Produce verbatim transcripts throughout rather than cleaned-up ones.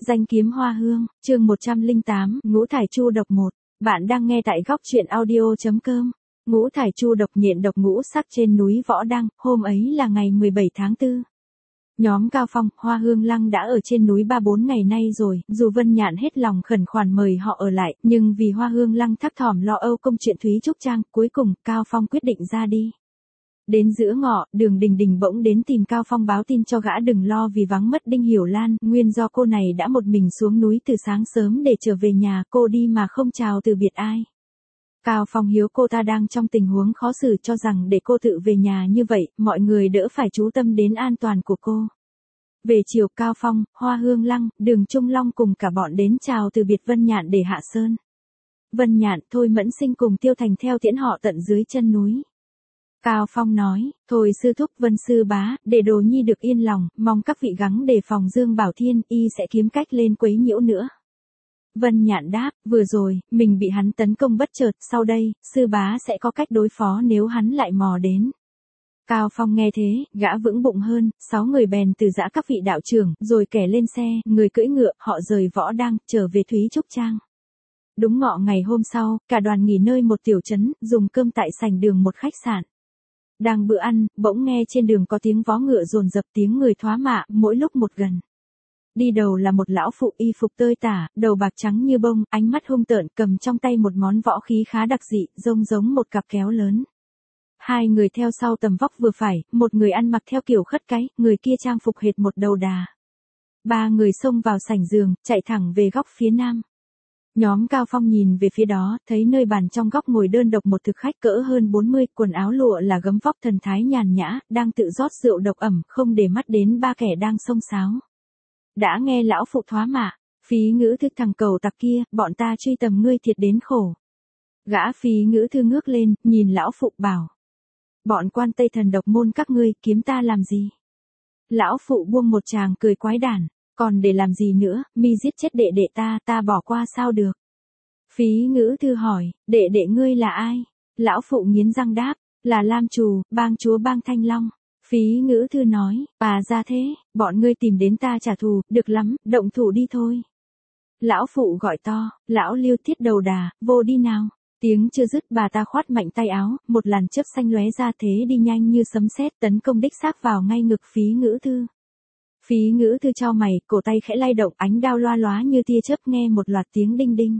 Danh kiếm hoa hương, chương một trăm lẻ tám, ngũ thải chu độc một. Bạn đang nghe tại góc truyện audio.com. Ngũ thải chu độc nhện độc ngũ sắc trên núi Võ Đăng, hôm ấy là ngày mười bảy tháng tư. Nhóm Cao Phong, Hoa Hương Lăng đã ở trên núi ba bốn ngày nay rồi, dù Vân Nhạn hết lòng khẩn khoản mời họ ở lại, nhưng vì Hoa Hương Lăng thấp thỏm lo âu công chuyện Thúy Trúc Trang, cuối cùng, Cao Phong quyết định ra đi. Đến giữa ngọ, Đường Đình Đình bỗng đến tìm Cao Phong báo tin cho gã đừng lo vì vắng mất Đinh Hiểu Lan, nguyên do cô này đã một mình xuống núi từ sáng sớm để trở về nhà, cô đi mà không chào từ biệt ai. Cao Phong hiếu cô ta đang trong tình huống khó xử, cho rằng để cô tự về nhà như vậy, mọi người đỡ phải chú tâm đến an toàn của cô. Về chiều, Cao Phong, Hoa Hương Lăng, Đường Trung Long cùng cả bọn đến chào từ biệt Vân Nhạn để hạ sơn. Vân Nhạn, Thôi Mẫn Sinh cùng Tiêu Thành theo tiễn họ tận dưới chân núi. Cao Phong nói, thôi sư thúc, Vân sư bá, để Đồ Nhi được yên lòng, mong các vị gắng đề phòng Dương Bảo Thiên, y sẽ kiếm cách lên quấy nhiễu nữa. Vân Nhạn đáp, vừa rồi, mình bị hắn tấn công bất chợt, sau đây, sư bá sẽ có cách đối phó nếu hắn lại mò đến. Cao Phong nghe thế, gã vững bụng hơn, sáu người bèn từ giã các vị đạo trưởng, rồi kẻ lên xe, người cưỡi ngựa, họ rời Võ Đăng, trở về Thúy Trúc Trang. Đúng ngọ ngày hôm sau, cả đoàn nghỉ nơi một tiểu trấn, dùng cơm tại sảnh đường một khách sạn. Đang bữa ăn, bỗng nghe trên đường có tiếng vó ngựa dồn dập, tiếng người thoá mạ, mỗi lúc một gần. Đi đầu là một lão phụ y phục tơi tả, đầu bạc trắng như bông, ánh mắt hung tợn, cầm trong tay một món võ khí khá đặc dị, trông giống một cặp kéo lớn. Hai người theo sau tầm vóc vừa phải, một người ăn mặc theo kiểu khất cái, người kia trang phục hệt một đầu đà. Ba người xông vào sảnh giường, chạy thẳng về góc phía nam. Nhóm Cao Phong nhìn về phía đó, thấy nơi bàn trong góc ngồi đơn độc một thực khách cỡ hơn bốn mươi, quần áo lụa là gấm vóc thần thái nhàn nhã, đang tự rót rượu độc ẩm, không để mắt đến ba kẻ đang xông xáo. Đã nghe lão phụ thoá mạ, Phí Ngữ Thư, thằng cầu tặc kia, bọn ta truy tầm ngươi thiệt đến khổ. Gã Phí Ngữ Thư ngước lên, nhìn lão phụ bảo. Bọn quan Tây Thần độc môn các ngươi, kiếm ta làm gì? Lão phụ buông một tràng cười quái đản. Còn để làm gì nữa, mi giết chết đệ đệ ta, ta bỏ qua sao được? Phí Ngữ Thư hỏi, đệ đệ ngươi là ai? Lão phụ nghiến răng đáp, là Lam Trù, bang chúa bang Thanh Long. Phí Ngữ Thư nói, à ra thế, bọn ngươi tìm đến ta trả thù, được lắm, động thủ đi thôi. Lão phụ gọi to, lão Liêu Thiết đầu đà, vô đi nào. Tiếng chưa dứt, bà ta khoát mạnh tay áo, một làn chớp xanh lóe ra, thế đi nhanh như sấm sét, tấn công đích xác vào ngay ngực Phí Ngữ Thư. Phí Ngữ Thư chau mày, cổ tay khẽ lay động, ánh đao loa lóa như tia chớp, nghe một loạt tiếng đinh đinh.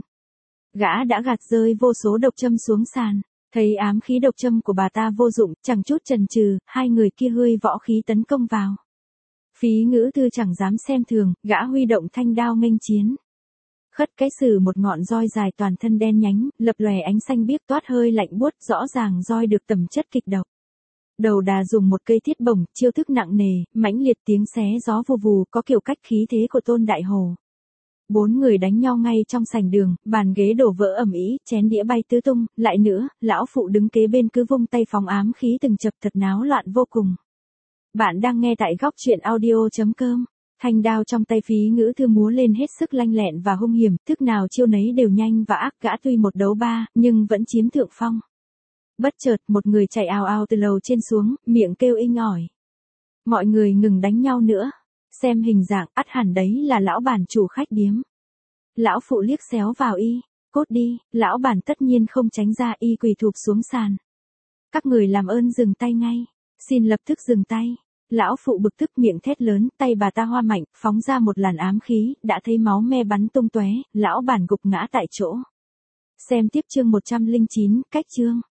Gã đã gạt rơi vô số độc châm xuống sàn, thấy ám khí độc châm của bà ta vô dụng, chẳng chút chần chừ, hai người kia hơi võ khí tấn công vào. Phí Ngữ Thư chẳng dám xem thường, gã huy động thanh đao nghênh chiến. Khất cái sử một ngọn roi dài toàn thân đen nhánh, lập lòe ánh xanh biếc toát hơi lạnh buốt, rõ ràng roi được tẩm chất kịch độc. Đầu đà dùng một cây thiết bổng, chiêu thức nặng nề, mãnh liệt, tiếng xé gió vù vù, có kiểu cách khí thế của Tôn Đại Hồ. Bốn người đánh nhau ngay trong sảnh đường, bàn ghế đổ vỡ ầm ĩ, chén đĩa bay tứ tung, lại nữa, lão phụ đứng kế bên cứ vung tay phóng ám khí từng chập, thật náo loạn vô cùng. Bạn đang nghe tại góc truyện audio.com. Thanh đao trong tay Phí Ngữ Thư múa lên hết sức lanh lẹn và hung hiểm, thức nào chiêu nấy đều nhanh và ác, gã tuy một đấu ba, nhưng vẫn chiếm thượng phong. Bất chợt, một người chạy ào ào từ lầu trên xuống, miệng kêu inh ỏi. Mọi người ngừng đánh nhau nữa. Xem hình dạng, ắt hẳn đấy là lão bản chủ khách điếm. Lão phụ liếc xéo vào y, cốt đi, lão bản tất nhiên không tránh ra, y quỳ thụp xuống sàn. Các người làm ơn dừng tay ngay, xin lập tức dừng tay. Lão phụ bực tức, miệng thét lớn, tay bà ta hoa mạnh, phóng ra một làn ám khí, đã thấy máu me bắn tung tóe, lão bản gục ngã tại chỗ. Xem tiếp chương một trăm lẻ chín, cách chương.